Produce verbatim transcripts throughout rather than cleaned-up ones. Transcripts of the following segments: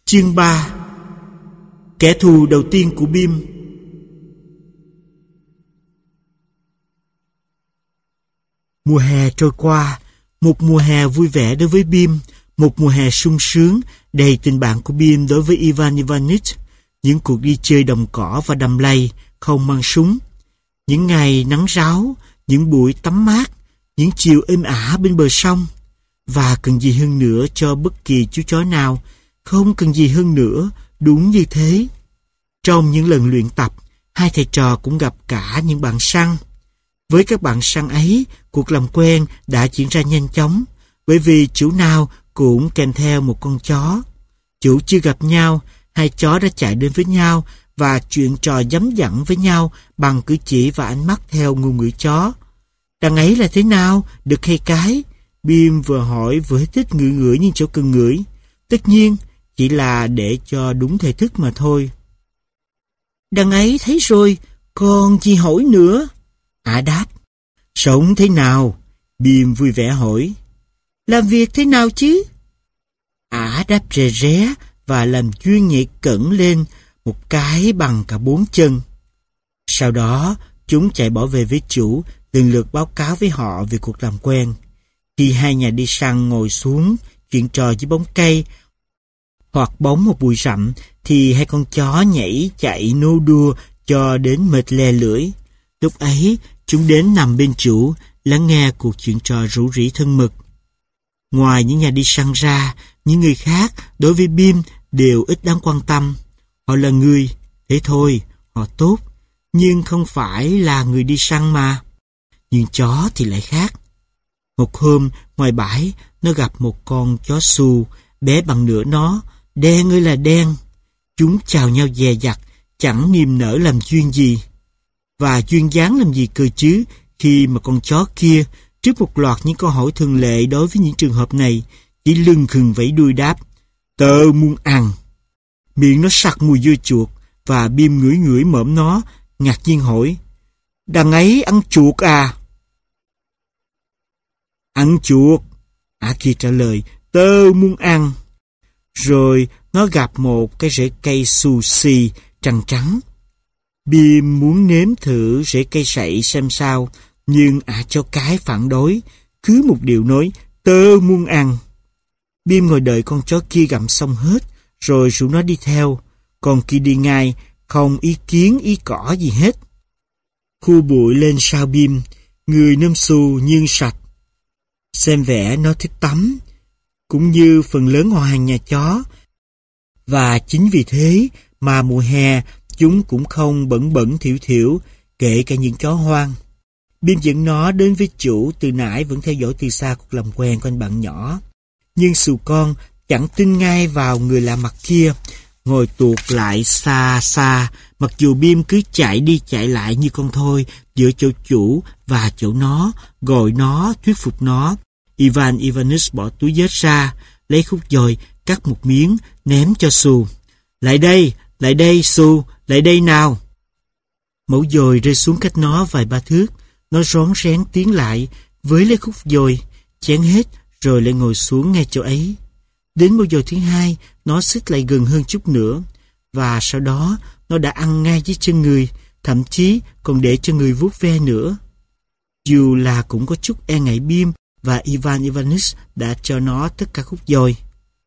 Chương ba. Kẻ thù đầu tiên của Bim. Mùa hè trôi qua, một mùa hè vui vẻ đối với Bim, một mùa hè sung sướng, đầy tình bạn của Bim đối với Ivan Ivanich, những cuộc đi chơi đồng cỏ và đầm lầy, không mang súng, những ngày nắng ráo, những buổi tắm mát, những chiều êm ả bên bờ sông. Và cần gì hơn nữa cho bất kỳ chú chó nào, không cần gì hơn nữa, đúng như thế. Trong những lần luyện tập, hai thầy trò cũng gặp cả những bạn săn. Với các bạn săn ấy, cuộc làm quen đã diễn ra nhanh chóng, bởi vì chủ nào cũng kèm theo một con chó. Chủ chưa gặp nhau, hai chó đã chạy đến với nhau và chuyện trò dấm dẳng với nhau bằng cử chỉ và ánh mắt theo ngôn ngữ chó. Đằng ấy là thế nào, đực hay cái? Bim vừa hỏi vừa hết thích ngửi ngửi những chỗ cần ngửi. Tất nhiên, chỉ là để cho đúng thể thức mà thôi. Đằng ấy thấy rồi, còn gì hỏi nữa? Ả đáp. Sống thế nào? Bim vui vẻ hỏi. Làm việc thế nào chứ? Ả đáp rè ré và làm chuyên nhảy cẩn lên một cái bằng cả bốn chân. Sau đó, chúng chạy bỏ về với chủ, lần lượt báo cáo với họ về cuộc làm quen. Khi hai nhà đi săn ngồi xuống chuyện trò dưới bóng cây hoặc bóng một bụi rậm, thì hai con chó nhảy chạy nô đua cho đến mệt lè lưỡi. Lúc ấy, chúng đến nằm bên chủ, lắng nghe cuộc chuyện trò rủ rỉ thân mật. Ngoài những nhà đi săn ra, những người khác đối với Bim đều ít đáng quan tâm. Họ là người, thế thôi, họ tốt, nhưng không phải là người đi săn mà. Nhưng chó thì lại khác. Một hôm, ngoài bãi, nó gặp một con chó xù, bé bằng nửa nó, đen ơi là đen. Chúng chào nhau dè dặt, chẳng niềm nở làm duyên gì. Và duyên dáng làm gì cơ chứ, khi mà con chó kia, trước một loạt những câu hỏi thường lệ đối với những trường hợp này, chỉ lưng khừng vẫy đuôi đáp, tớ muốn ăn. Miệng nó sặc mùi dưa chuột, và Bim ngửi ngửi mõm nó, ngạc nhiên hỏi, đằng ấy ăn chuột à? Ăn chuột, Ả kia trả lời, tớ muốn ăn. Rồi nó gặp một cái rễ cây xù xì, trắng trắng. Bim muốn nếm thử rễ cây sậy xem sao, nhưng Ả cho cái phản đối, cứ một điều nói, tớ muốn ăn. Bim ngồi đợi con chó kia gặm xong hết, rồi rủ nó đi theo, còn kia đi ngay, không ý kiến ý cỏ gì hết. Khu bụi lên sau Bim, người nôm xù nhưng sạch. Xem vẻ nó thích tắm, cũng như phần lớn họ hàng nhà chó. Và chính vì thế mà mùa hè chúng cũng không bẩn bẩn thiểu thiểu, kể cả những chó hoang. Bim dẫn nó đến với chủ, từ nãy vẫn theo dõi từ xa cuộc làm quen của anh bạn nhỏ. Nhưng xù con chẳng tin ngay vào người lạ mặt kia, ngồi tuột lại xa xa, mặc dù Bim cứ chạy đi chạy lại như con thôi giữa chỗ chủ và chỗ nó, gọi nó, thuyết phục nó. Ivan Ivanich bỏ túi vết ra, lấy khúc dồi, cắt một miếng, ném cho xù. Lại đây, lại đây xù, lại đây nào. Mẩu dồi rơi xuống cách nó vài ba thước, nó rón rén tiến lại, với lấy khúc dồi, chén hết, rồi lại ngồi xuống ngay chỗ ấy. Đến mẩu dồi thứ hai, nó xích lại gần hơn chút nữa, và sau đó nó đã ăn ngay dưới chân người, thậm chí còn để cho người vuốt ve nữa. Dù là cũng có chút e ngại Bim, và Ivan Ivanich đã cho nó tất cả khúc dồi.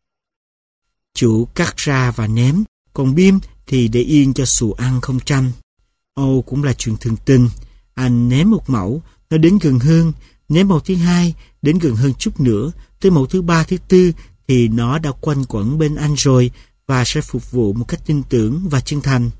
Chủ cắt ra và ném, còn Bim thì để yên cho xù ăn không tranh. Ồ, cũng là chuyện thường tình. Anh ném một mẩu, nó đến gần hơn, ném mẩu thứ hai, đến gần hơn chút nữa, tới mẩu thứ ba, thứ tư thì nó đã quanh quẩn bên anh rồi và sẽ phục vụ một cách tin tưởng và chân thành.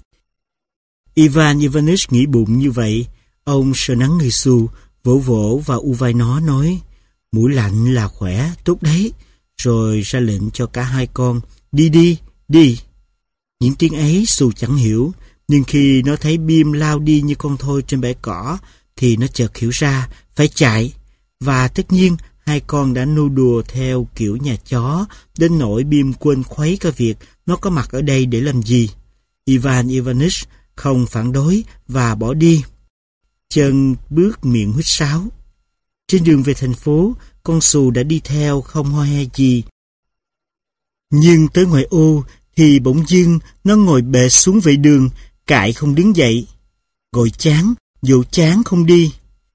Ivan Ivanich nghĩ bụng như vậy. Ông sờ nắng người xù, vỗ vỗ và u vai nó nói, mũi lạnh là khỏe, tốt đấy. Rồi ra lệnh cho cả hai con, đi đi, đi. Những tiếng ấy xù chẳng hiểu, nhưng khi nó thấy Bim lao đi như con thoi trên bãi cỏ, thì nó chợt hiểu ra, phải chạy. Và tất nhiên, hai con đã nô đùa theo kiểu nhà chó, đến nỗi Bim quên khuấy cả việc nó có mặt ở đây để làm gì. Ivan Ivanich không phản đối và bỏ đi. Chân bước miệng huýt sáo. Trên đường về thành phố, con xù đã đi theo không ho he gì. Nhưng tới ngoại ô thì bỗng dưng nó ngồi bệt xuống vệ đường, cại không đứng dậy. Gội chán, dỗ chán không đi.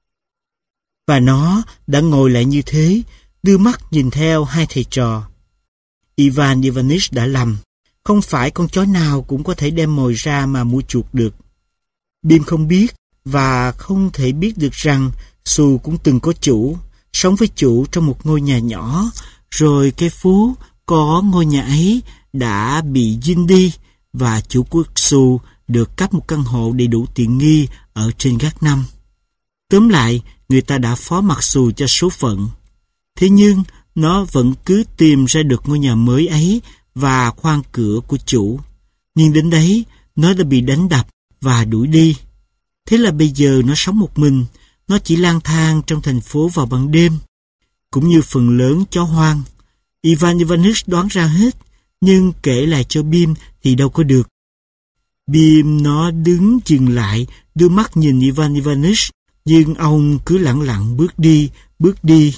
Và nó đã ngồi lại như thế, đưa mắt nhìn theo hai thầy trò. Ivan Ivanich đã lầm. Không phải con chó nào cũng có thể đem mồi ra mà mua chuộc được. Bim không biết và không thể biết được rằng Su cũng từng có chủ, sống với chủ trong một ngôi nhà nhỏ, rồi cái phố có ngôi nhà ấy đã bị dinh đi và chủ của Su được cấp một căn hộ đầy đủ tiện nghi ở trên gác năm. Tóm lại, người ta đã phó mặc Su cho số phận. Thế nhưng, nó vẫn cứ tìm ra được ngôi nhà mới ấy và khoan cửa của chủ. Nhưng đến đấy, nó đã bị đánh đập và đuổi đi. Thế là bây giờ nó sống một mình, nó chỉ lang thang trong thành phố vào ban đêm, cũng như phần lớn chó hoang. Ivan Ivanich đoán ra hết, nhưng kể lại cho Bim thì đâu có được. Bim nó đứng dừng lại, đưa mắt nhìn Ivan Ivanich, nhưng ông cứ lẳng lặng bước đi, bước đi.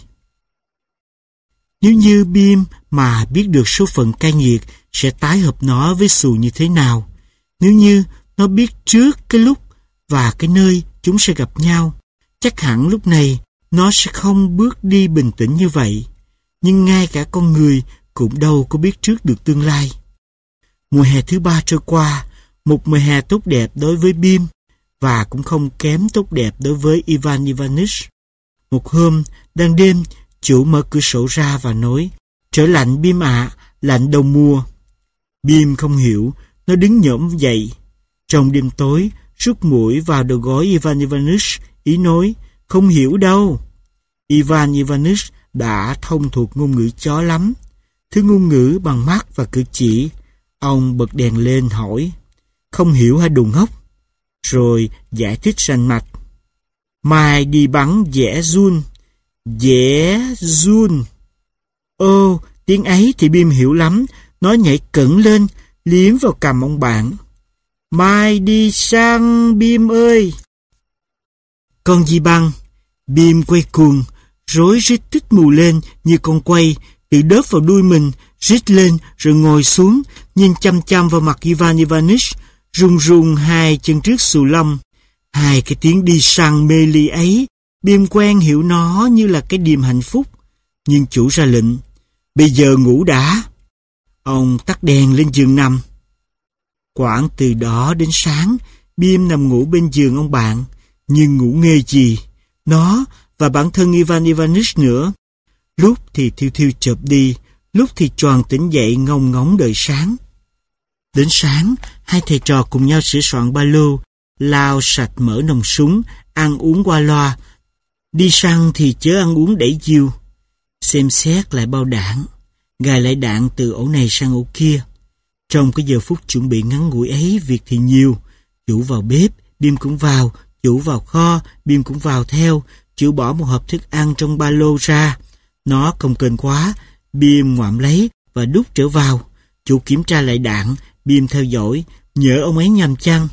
Nếu như Bim mà biết được số phận cay nghiệt sẽ tái hợp nó với Su như thế nào, nếu như nó biết trước cái lúc và cái nơi chúng sẽ gặp nhau, chắc hẳn lúc này nó sẽ không bước đi bình tĩnh như vậy. Nhưng ngay cả con người cũng đâu có biết trước được tương lai. Mùa hè thứ ba trôi qua, một mùa hè tốt đẹp đối với Bim và cũng không kém tốt đẹp đối với Ivan Ivanich. Một hôm, đang đêm, chủ mở cửa sổ ra và nói: "Trở lạnh Bim ạ, à, lạnh đầu mùa." Bim không hiểu, nó đứng nhổm dậy. Trong đêm tối, rút mũi vào đầu gối Ivan Ivanich, ý nói: "Không hiểu đâu." Ivan Ivanich đã thông thuộc ngôn ngữ chó lắm, thứ ngôn ngữ bằng mắt và cử chỉ. Ông bật đèn lên hỏi: "Không hiểu hả đồ ngốc?" Rồi giải thích rành mạch: "Mai đi bắn dẻ run." Dẻ run. Ô, tiếng ấy thì Bim hiểu lắm. Nó nhảy cẩn lên, liếm vào cằm ông bạn. "Mai đi sang Bim ơi." Con gì băng? Bim quay cuồng, rối rít tít mù lên như con quay, tự đớp vào đuôi mình, rít lên rồi ngồi xuống, nhìn chăm chăm vào mặt Ivan Ivanich, rung rung hai chân trước xù lông. Hai cái tiếng đi săn mê ly ấy, Bim quen hiểu nó như là cái điềm hạnh phúc. Nhưng chủ ra lệnh: "Bây giờ ngủ đã." Ông tắt đèn lên giường nằm. Quãng từ đó đến sáng, Bim nằm ngủ bên giường ông bạn, nhưng ngủ nghê gì. Nó và bản thân Ivan Ivanich nữa. Lúc thì thiêu thiêu chợp đi, lúc thì choàng tỉnh dậy ngông ngóng đợi sáng. Đến sáng, hai thầy trò cùng nhau sửa soạn ba lô, lau sạch mỡ nòng súng, ăn uống qua loa. Đi săn thì chớ ăn uống đẩy diêu. Xem xét lại bao đạn, gài lại đạn từ ổ này sang ổ kia. Trong cái giờ phút chuẩn bị ngắn ngủi ấy, việc thì nhiều. Chủ vào bếp, Bim cũng vào. Chủ vào kho, Bim cũng vào theo. Chủ bỏ một hộp thức ăn trong ba lô ra. Nó cồng kềnh quá, Bim ngoạm lấy và đút trở vào. Chủ kiểm tra lại đạn, Bim theo dõi, nhỡ ông ấy nhầm chăng.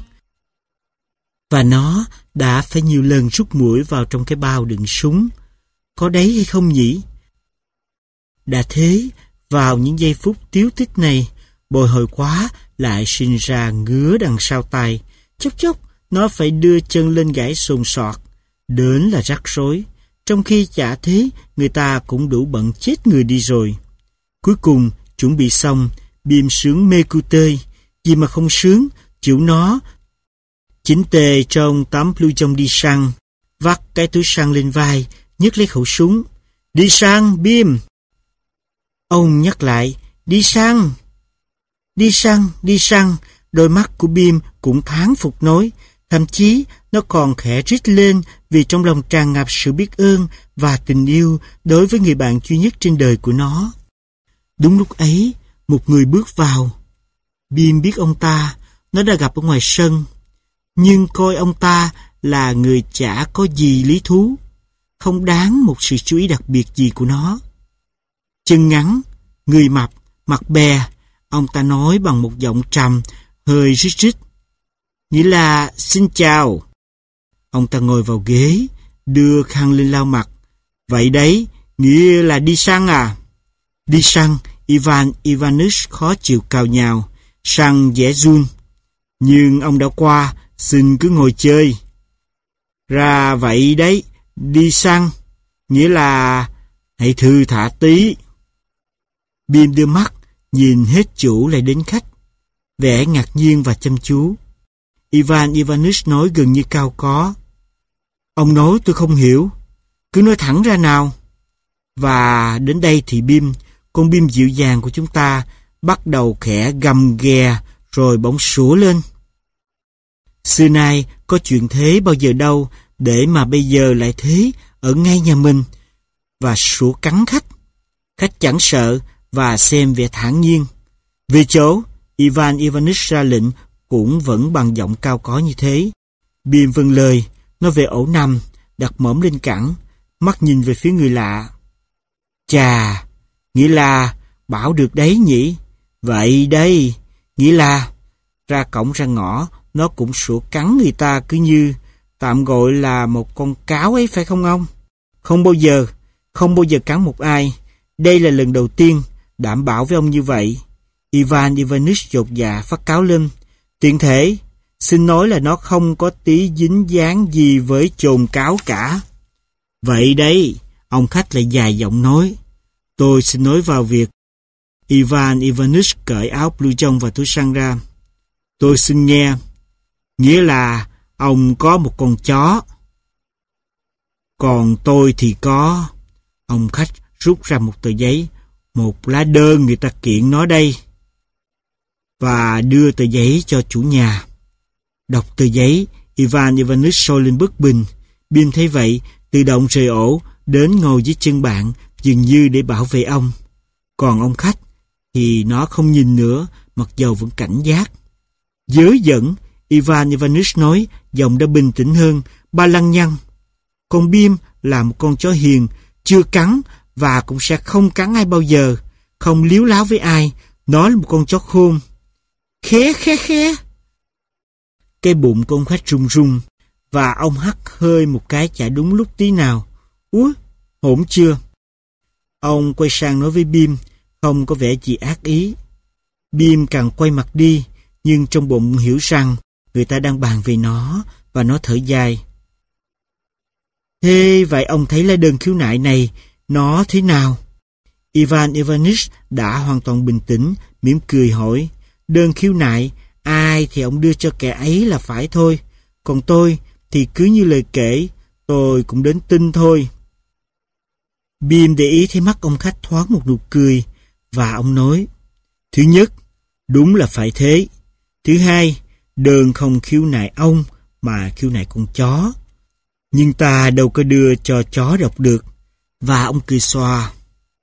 Và nó đã phải nhiều lần rút mũi vào trong cái bao đựng súng. Có đấy hay không nhỉ? Đã thế, vào những giây phút tiếu tích này, bồi hồi quá lại sinh ra ngứa đằng sau tay. Chốc chốc, nó phải đưa chân lên gãi sồn sọt. Đến là rắc rối. Trong khi chả thế, người ta cũng đủ bận chết người đi rồi. Cuối cùng, chuẩn bị xong, Bim sướng mê cu tơi. Gì mà không sướng, chịu nó. Chỉnh tề trong tấm blue trong đi săn, vắt cái túi săn lên vai, nhấc lấy khẩu súng. "Đi săn, Bim." Ông nhắc lại: "Đi săn." Đi săn, đi săn. Đôi mắt của Bim cũng thán phục nói. Thậm chí nó còn khẽ rít lên vì trong lòng tràn ngập sự biết ơn và tình yêu đối với người bạn duy nhất trên đời của nó. Đúng lúc ấy, một người bước vào. Bim biết ông ta, nó đã gặp ở ngoài sân. Nhưng coi ông ta là người chả có gì lý thú, không đáng một sự chú ý đặc biệt gì của nó. Chân ngắn, người mập, mặt bè, ông ta nói bằng một giọng trầm, hơi rít rít. Nghĩa là xin chào. Ông ta ngồi vào ghế, đưa khăn lên lau mặt. Vậy đấy, nghĩa là đi săn à? Đi săn, Ivan Ivanich khó chịu cào nhào. Sang vẻ run. Nhưng ông đã qua, xin cứ ngồi chơi. Ra vậy đấy, đi Sang, nghĩa là hãy thư thả tí. Bim đưa mắt, nhìn hết chủ lại đến khách, vẻ ngạc nhiên và chăm chú. Ivan Ivanich nói gần như cao có. Ông nói tôi không hiểu, cứ nói thẳng ra nào. Và đến đây thì Bim, con Bim dịu dàng của chúng ta, bắt đầu khẽ gầm ghè rồi bỗng sủa lên. Xưa nay có chuyện thế bao giờ đâu, để mà bây giờ lại thế ở ngay nhà mình. Và sủa cắn khách. Khách chẳng sợ và xem vẻ thản nhiên. Về chỗ, Ivan Ivanich ra lệnh cũng vẫn bằng giọng cao có như thế. Bim vâng lời, nó về ổ nằm, đặt mõm lên cẳng, mắt nhìn về phía người lạ. Chà, nghĩa là bảo được đấy nhỉ? Vậy đây, nghĩa là ra cổng ra ngõ, nó cũng sủa cắn người ta cứ như tạm gọi là một con cáo ấy phải không ông? Không bao giờ, không bao giờ cắn một ai. Đây là lần đầu tiên, đảm bảo với ông như vậy. Ivan Ivanich dột dạ phát cáo lên. Tiện thể, xin nói là nó không có tí dính dáng gì với chồn cáo cả. Vậy đấy, ông khách lại dài giọng nói. Tôi xin nói vào việc. Ivan Ivanich cởi áo blue jean và túi xăng ra. Tôi xin nghe. Nghĩa là ông có một con chó. Còn tôi thì có. Ông khách rút ra một tờ giấy, một lá đơn người ta kiện nó đây. Và đưa tờ giấy cho chủ nhà. Đọc tờ giấy, Ivan Ivanich sôi lên bất bình. Bim thấy vậy, tự động rời ổ, đến ngồi dưới chân bạn, dường như để bảo vệ ông. Còn ông khách thì nó không nhìn nữa, mặc dầu vẫn cảnh giác. Dớ dẫn, Ivan Ivanich nói, giọng đã bình tĩnh hơn, ba lăng nhăng. Con Bim là một con chó hiền, chưa cắn và cũng sẽ không cắn ai bao giờ, không líu láo với ai. Nó là một con chó khôn. Khé khé khé. Cái bụng con khách rung rung và ông hắt hơi một cái chả đúng lúc tí nào. Úa, hổn chưa? Ông quay sang nói với Bim, không có vẻ gì ác ý. Bim càng quay mặt đi, nhưng trong bụng hiểu rằng người ta đang bàn về nó, và nó thở dài. Thế vậy ông thấy lá đơn khiếu nại này, nó thế nào? Ivan Ivanich đã hoàn toàn bình tĩnh, mỉm cười hỏi. Đơn khiếu nại, ai thì ông đưa cho kẻ ấy là phải thôi. Còn tôi thì cứ như lời kể, tôi cũng đến tin thôi. Bim để ý thấy mắt ông khách thoáng một nụ cười, và ông nói. Thứ nhất, đúng là phải thế. Thứ hai, đơn không khiếu nại ông, mà khiếu nại con chó. Nhưng ta đâu có đưa cho chó đọc được. Và ông cười xòa.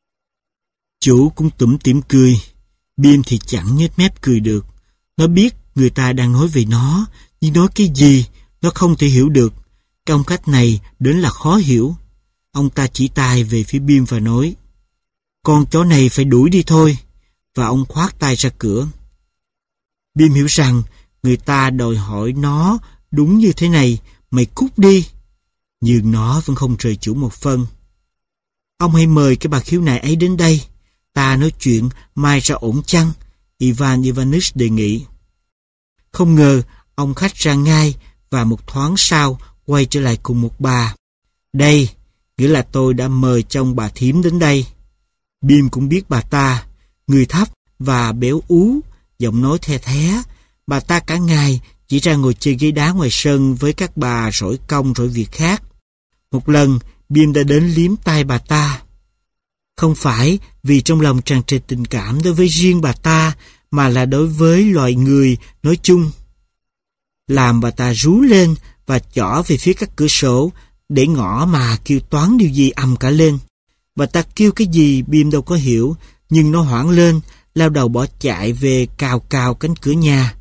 Chủ cũng tủm tỉm cười. Bim thì chẳng nhếch mép cười được. Nó biết người ta đang nói về nó, nhưng nói cái gì, nó không thể hiểu được. Cái ông khách này đến là khó hiểu. Ông ta chỉ tay về phía Bim và nói. Con chó này phải đuổi đi thôi. Và ông khoát tay ra cửa. Bim hiểu rằng người ta đòi hỏi nó đúng như thế này, mày cút đi. Nhưng nó vẫn không rời chủ một phân. Ông hãy mời cái bà khiếu nại ấy đến đây. Ta nói chuyện mai ra ổn chăng? Ivan Ivanich đề nghị. Không ngờ ông khách ra ngay và một thoáng sau quay trở lại cùng một bà. Đây, nghĩa là tôi đã mời trong bà thím đến đây. Bim cũng biết bà ta, người thấp và béo ú, giọng nói the thé. Bà ta cả ngày chỉ ra ngồi chơi ghế đá ngoài sân với các bà rỗi công rỗi việc khác. Một lần, Bim đã đến liếm tay bà ta. Không phải vì trong lòng tràn trề tình cảm đối với riêng bà ta, mà là đối với loài người nói chung. Làm bà ta rú lên và chỏ về phía các cửa sổ, để ngõ mà kêu toán điều gì ầm cả lên. Bà ta kêu cái gì Bim đâu có hiểu, nhưng nó hoảng lên, lao đầu bỏ chạy về cào cào cánh cửa nhà.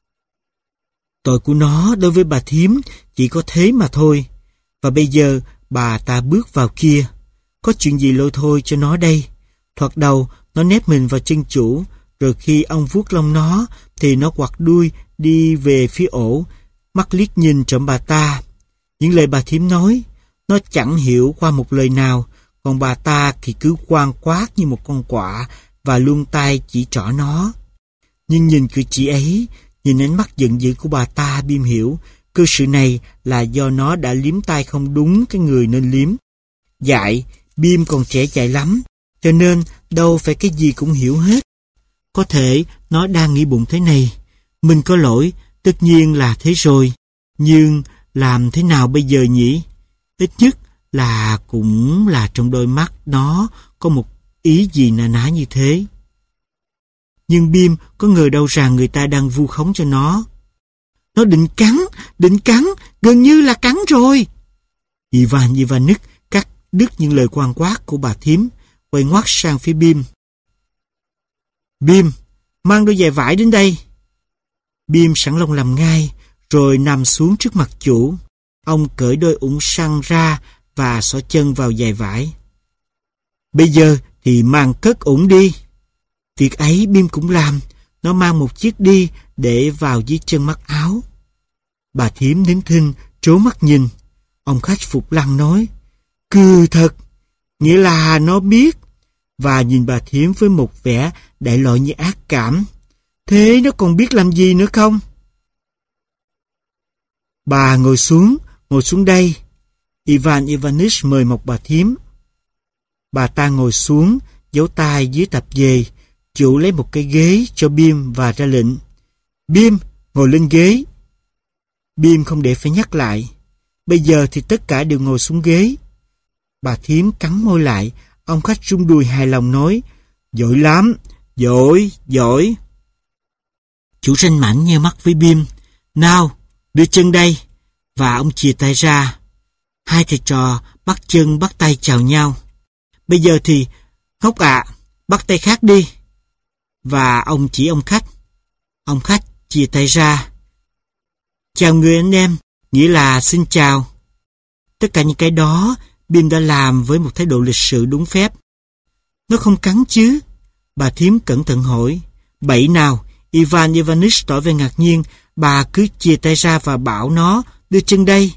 Tội của nó đối với bà thím chỉ có thế mà thôi. Và bây giờ bà ta bước vào kia. Có chuyện gì lôi thôi cho nó đây? Thoạt đầu nó nép mình vào chân chủ, rồi khi ông vuốt lông nó thì nó quặt đuôi đi về phía ổ, mắt liếc nhìn trộm bà ta. Những lời bà thím nói, nó chẳng hiểu qua một lời nào, còn bà ta thì cứ quang quát như một con quạ và luôn tay chỉ trỏ nó. Nhưng nhìn cử chỉ ấy, nhìn ánh mắt giận dữ của bà ta, Bim hiểu cơ sự này là do nó đã liếm tay không đúng cái người nên liếm. Dại, Bim còn trẻ dại lắm, cho nên đâu phải cái gì cũng hiểu hết. Có thể nó đang nghĩ bụng thế này, mình có lỗi, tất nhiên là thế rồi, nhưng làm thế nào bây giờ nhỉ? Ít nhất là cũng là trong đôi mắt nó có một ý gì nà ná như thế. Nhưng Bim có ngờ đâu rằng người ta đang vu khống cho nó. Nó định cắn, định cắn, gần như là cắn rồi. Ivan Ivanich cắt đứt những lời quan quát của bà thím, quay ngoắt sang phía Bim. Bim, mang đôi giày vải đến đây. Bim sẵn lòng làm ngay, rồi nằm xuống trước mặt chủ. Ông cởi đôi ủng săn ra và xỏ chân vào giày vải. Bây giờ thì mang cất ủng đi. Việc ấy Bim cũng làm. Nó mang một chiếc đi để vào dưới chân mắt áo. Bà thím nín thinh trố mắt nhìn. Ông khách Phục Lăng nói, cừ thật, nghĩa là nó biết. Và nhìn bà thím với một vẻ đại loại như ác cảm. Thế nó còn biết làm gì nữa không? Bà ngồi xuống, ngồi xuống đây. Ivan Ivanich mời một bà thím. Bà ta ngồi xuống, giấu tay dưới tập về. Chủ lấy một cái ghế cho Bim và ra lệnh. Bim, ngồi lên ghế. Bim không để phải nhắc lại. Bây giờ thì tất cả đều ngồi xuống ghế. Bà thím cắn môi lại. Ông khách rung đùi hài lòng nói, giỏi lắm, giỏi, giỏi. Chủ ranh mãnh nheo mắt với Bim. Nào, đưa chân đây. Và ông chìa tay ra. Hai thầy trò bắt chân bắt tay chào nhau. Bây giờ thì, Hốc ạ, à, bắt tay khác đi. Và ông chỉ ông khách. Ông khách chìa tay ra. Chào người anh em, nghĩa là xin chào. Tất cả những cái đó Bim đã làm với một thái độ lịch sự đúng phép. Nó không cắn chứ? Bà thím cẩn thận hỏi. Bậy nào? Ivan Ivanich tỏ vẻ ngạc nhiên. Bà cứ chia tay ra và bảo nó đưa chân đây.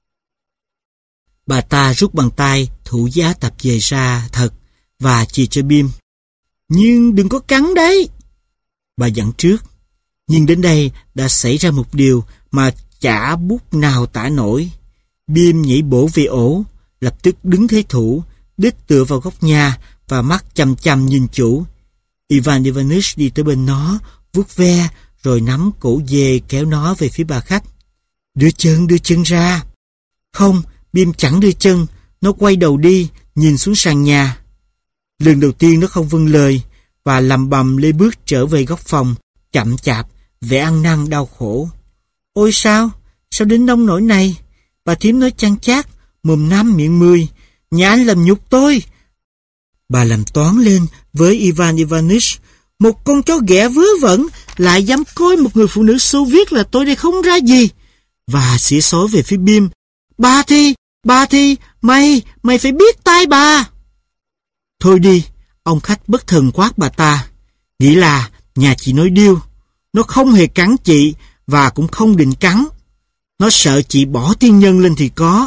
Bà ta rút bàn tay thủ giá tập về ra thật và chia cho Bim. Nhưng đừng có cắn đấy. Bà dặn trước. Nhưng đến đây đã xảy ra một điều mà chả bút nào tả nổi. Bim nhảy bổ về ổ, lập tức đứng thế thủ, đít tựa vào góc nhà và mắt chằm chằm nhìn chủ. Ivan Ivanich đi tới bên nó, vuốt ve, rồi nắm cổ dê kéo nó về phía bà khách. Đưa chân, đưa chân ra. Không, Bim chẳng đưa chân, nó quay đầu đi, nhìn xuống sàn nhà. Lần đầu tiên nó không vâng lời, và lầm bầm lê bước trở về góc phòng, chậm chạp, vẻ ăn năn đau khổ. Ôi sao? Sao đến nông nỗi này? Bà thím nói chăn chát, mồm năm miệng mười. Nhà anh làm nhục tôi. Bà làm toán lên với Ivan Ivanich. Một con chó ghẻ vớ vẩn lại dám coi một người phụ nữ Xô Viết là tôi đây không ra gì. Và xỉa xói về phía Bim. Bà thì, bà thì, mày, mày phải biết tay bà. Thôi đi, ông khách bất thần quát bà ta. Nghĩ là nhà chị nói điêu. Nó không hề cắn chị và cũng không định cắn. Nó sợ chị bỏ tiên nhân lên thì có.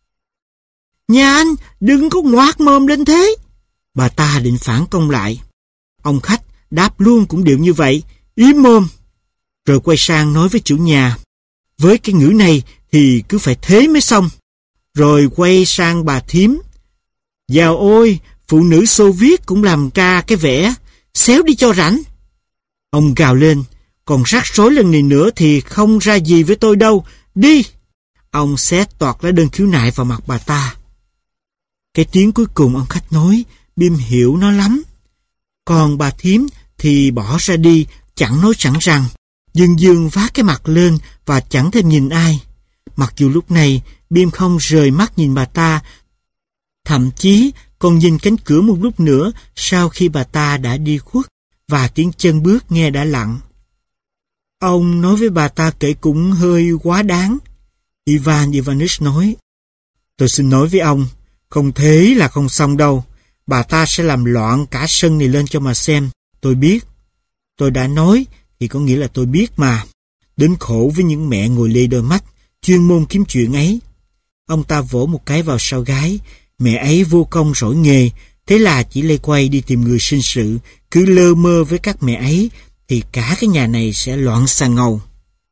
Nhà anh đừng có ngoác mồm lên thế. Bà ta định phản công lại. Ông khách đáp luôn cũng đều như vậy. Im mồm. Rồi quay sang nói với chủ nhà. Với cái ngữ này thì cứ phải thế mới xong. Rồi quay sang bà thím. Dào ôi, phụ nữ Xô Viết cũng làm ca cái vẻ. Xéo đi cho rảnh. Ông gào lên. Còn rắc rối lần này nữa thì không ra gì với tôi đâu. Đi! Ông xé toạc lá đơn khiếu nại vào mặt bà ta. Cái tiếng cuối cùng ông khách nói, Bim hiểu nó lắm. Còn bà thím thì bỏ ra đi, chẳng nói chẳng rằng, dương dương vác cái mặt lên và chẳng thêm nhìn ai. Mặc dù lúc này, Bim không rời mắt nhìn bà ta, thậm chí còn nhìn cánh cửa một lúc nữa sau khi bà ta đã đi khuất và tiếng chân bước nghe đã lặng. Ông nói với bà ta kể cũng hơi quá đáng. Ivan Ivanich nói, tôi xin nói với ông, không thế là không xong đâu. Bà ta sẽ làm loạn cả sân này lên cho mà xem. Tôi biết. Tôi đã nói thì có nghĩa là tôi biết mà. Đến khổ với những mẹ ngồi lê đôi mắt, chuyên môn kiếm chuyện ấy. Ông ta vỗ một cái vào sau gái. Mẹ ấy vô công giỏi nghề, thế là chỉ lê quay đi tìm người sinh sự. Cứ lơ mơ với các mẹ ấy thì cả cái nhà này sẽ loạn xà ngầu.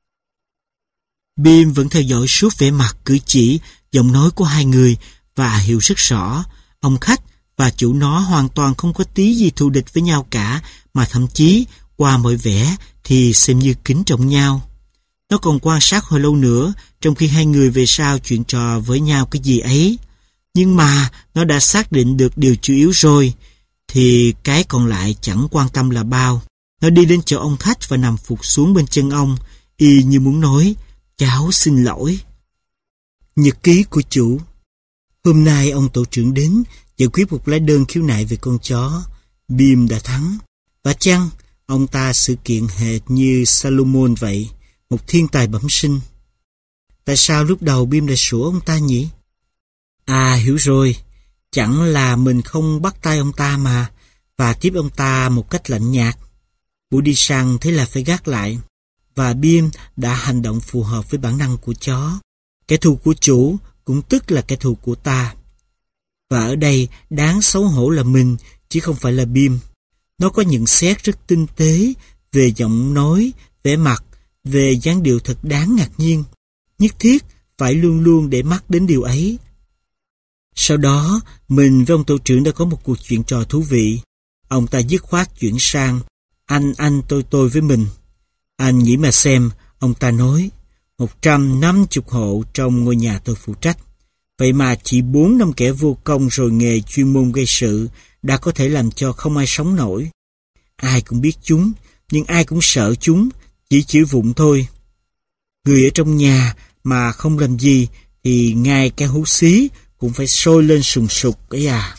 Bim vẫn theo dõi suốt vẻ mặt, cử chỉ, giọng nói của hai người và hiểu rất rõ ông khách và chủ nó hoàn toàn không có tí gì thù địch với nhau cả, mà thậm chí qua mọi vẻ thì xem như kính trọng nhau. Nó còn quan sát hồi lâu nữa, trong khi hai người về sau chuyện trò với nhau cái gì ấy. Nhưng mà nó đã xác định được điều chủ yếu rồi, thì cái còn lại chẳng quan tâm là bao. Nó đi đến chỗ ông khách và nằm phục xuống bên chân ông, y như muốn nói, cháu xin lỗi. Nhật ký của chủ. Hôm nay ông tổ trưởng đến giải quyết một lá đơn khiếu nại về con chó. Bim đã thắng. Và chăng ông ta sự kiện hệt như Salomon vậy, một thiên tài bẩm sinh. Tại sao lúc đầu Bim lại sủa ông ta nhỉ? À, hiểu rồi, chẳng là mình không bắt tay ông ta mà, và tiếp ông ta một cách lạnh nhạt. Buổi đi săn thế là phải gác lại, và Bim đã hành động phù hợp với bản năng của chó. Kẻ thù của chủ cũng tức là kẻ thù của ta. Và ở đây đáng xấu hổ là mình, chứ không phải là Bim. Nó có nhận xét rất tinh tế về giọng nói, vẻ mặt, về dáng điệu thật đáng ngạc nhiên. Nhất thiết phải luôn luôn để mắt đến điều ấy. Sau đó, mình với ông tổ trưởng đã có một cuộc chuyện trò thú vị. Ông ta dứt khoát chuyển sang anh anh tôi tôi với mình. Anh nghĩ mà xem, ông ta nói, một trăm năm mươi hộ trong ngôi nhà tôi phụ trách. Vậy mà chỉ bốn năm kẻ vô công rồi nghề chuyên môn gây sự đã có thể làm cho không ai sống nổi. Ai cũng biết chúng, nhưng ai cũng sợ chúng, chỉ chửi vụng thôi. Người ở trong nhà mà không làm gì thì ngay cái hú xí cũng phải sôi lên sùng sục ấy à.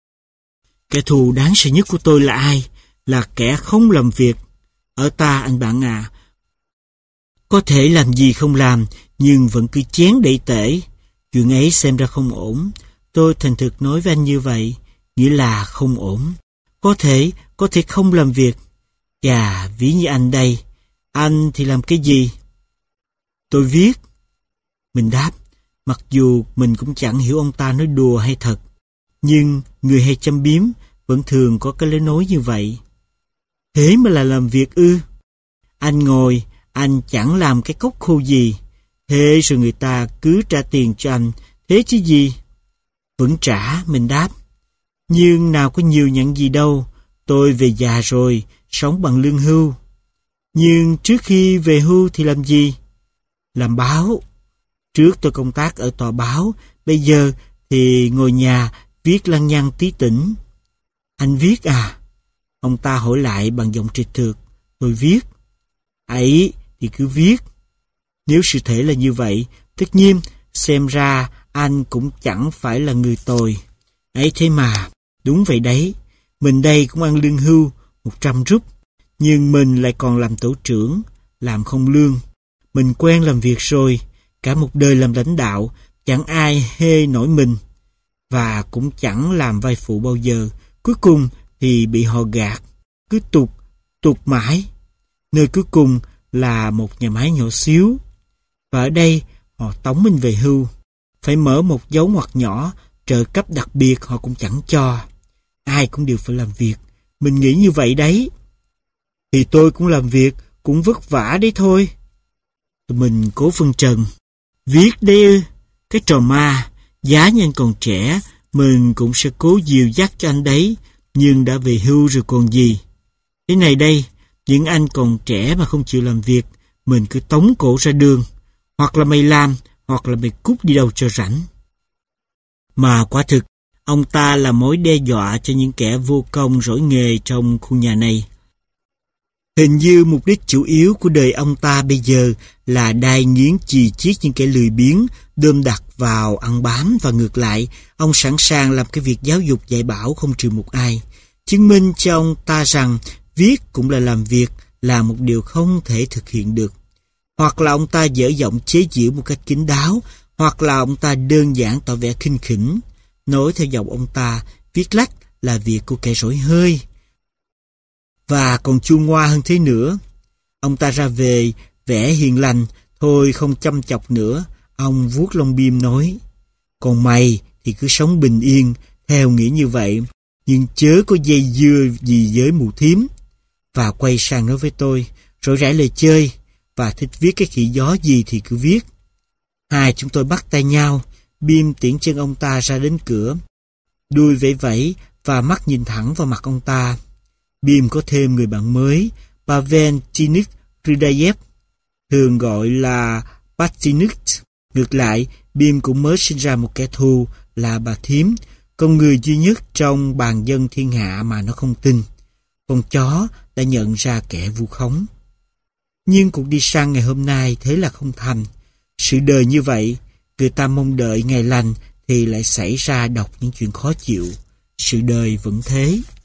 Kẻ thù đáng sợ nhất của tôi là ai? Là kẻ không làm việc. Ở ta anh bạn à, có thể làm gì không làm, nhưng vẫn cứ chén đẩy tể. Chuyện ấy xem ra không ổn. Tôi thành thực nói với anh như vậy, nghĩa là không ổn. Có thể, có thể không làm việc. Chà, ví như anh đây, anh thì làm cái gì? Tôi viết. Mình đáp, mặc dù mình cũng chẳng hiểu ông ta nói đùa hay thật, nhưng người hay châm biếm vẫn thường có cái lối nói như vậy. Thế mà là làm việc ư? Anh ngồi, anh chẳng làm cái cốc khô gì. Thế rồi người ta cứ trả tiền cho anh, thế chứ gì? Vẫn trả, mình đáp. Nhưng nào có nhiều nhận gì đâu, tôi về già rồi, sống bằng lương hưu. Nhưng trước khi về hưu thì làm gì? Làm báo. Trước tôi công tác ở tòa báo, bây giờ thì ngồi nhà viết lăng nhăng tí tỉnh. Anh viết à? Ông ta hỏi lại bằng giọng trịch thượt. Tôi viết. Ấy thì cứ viết. Nếu sự thể là như vậy, tất nhiên xem ra anh cũng chẳng phải là người tồi. Ấy thế mà, đúng vậy đấy. Mình đây cũng ăn lương hưu, một trăm rúp. Nhưng mình lại còn làm tổ trưởng, làm không lương. Mình quen làm việc rồi, cả một đời làm lãnh đạo, chẳng ai hê nổi mình. Và cũng chẳng làm vai phụ bao giờ. Cuối cùng thì bị họ gạt, cứ tục, tục mãi. Nơi cuối cùng là một nhà máy nhỏ xíu. Và ở đây họ tống mình về hưu. Phải mở một dấu ngoặc nhỏ, trợ cấp đặc biệt họ cũng chẳng cho. Ai cũng đều phải làm việc. Mình nghĩ như vậy đấy. Thì tôi cũng làm việc, cũng vất vả đấy thôi. Mình cố phân trần. Viết đấy ư, cái trò ma, giá như anh còn trẻ, mình cũng sẽ cố dìu dắt cho anh đấy, nhưng đã về hưu rồi còn gì. Thế này đây, những anh còn trẻ mà không chịu làm việc, mình cứ tống cổ ra đường. Hoặc là mày làm, hoặc là mày cút đi đâu cho rảnh. Mà quả thực, ông ta là mối đe dọa cho những kẻ vô công rỗi nghề trong khu nhà này. Hình như mục đích chủ yếu của đời ông ta bây giờ là đai nghiến chì chiết những kẻ lười biếng, đơm đặt vào ăn bám, và ngược lại, ông sẵn sàng làm cái việc giáo dục dạy bảo không trừ một ai. Chứng minh cho ông ta rằng viết cũng là làm việc, là một điều không thể thực hiện được. Hoặc là ông ta dở giọng chế giễu một cách kín đáo, hoặc là ông ta đơn giản tỏ vẻ khinh khỉnh. Nói theo giọng ông ta, viết lách là việc của kẻ rỗi hơi. Và còn chua ngoa hơn thế nữa. Ông ta ra về, vẻ hiền lành, thôi không chăm chọc nữa. Ông vuốt lông bim nói, còn mày thì cứ sống bình yên, theo nghĩa như vậy, nhưng chớ có dây dưa gì với mụ thím. và quay sang nói với tôi, rỗi rãi lời chơi, và thích viết cái khỉ gió gì thì cứ viết. Hai chúng tôi bắt tay nhau, Bim tiễn chân ông ta ra đến cửa. Đuôi vẫy vẫy và mắt nhìn thẳng vào mặt ông ta. Bim có thêm người bạn mới, Pavel Chinik Rydayev, thường gọi là Patinik. Ngược lại, Bim cũng mới sinh ra một kẻ thù là bà thím, con người duy nhất trong bàn dân thiên hạ mà nó không tin. Con chó đã nhận ra kẻ vu khống. Nhưng cuộc đi săn ngày hôm nay thế là không thành. Sự đời như vậy, người ta mong đợi ngày lành thì lại xảy ra đọc những chuyện khó chịu. Sự đời vẫn thế.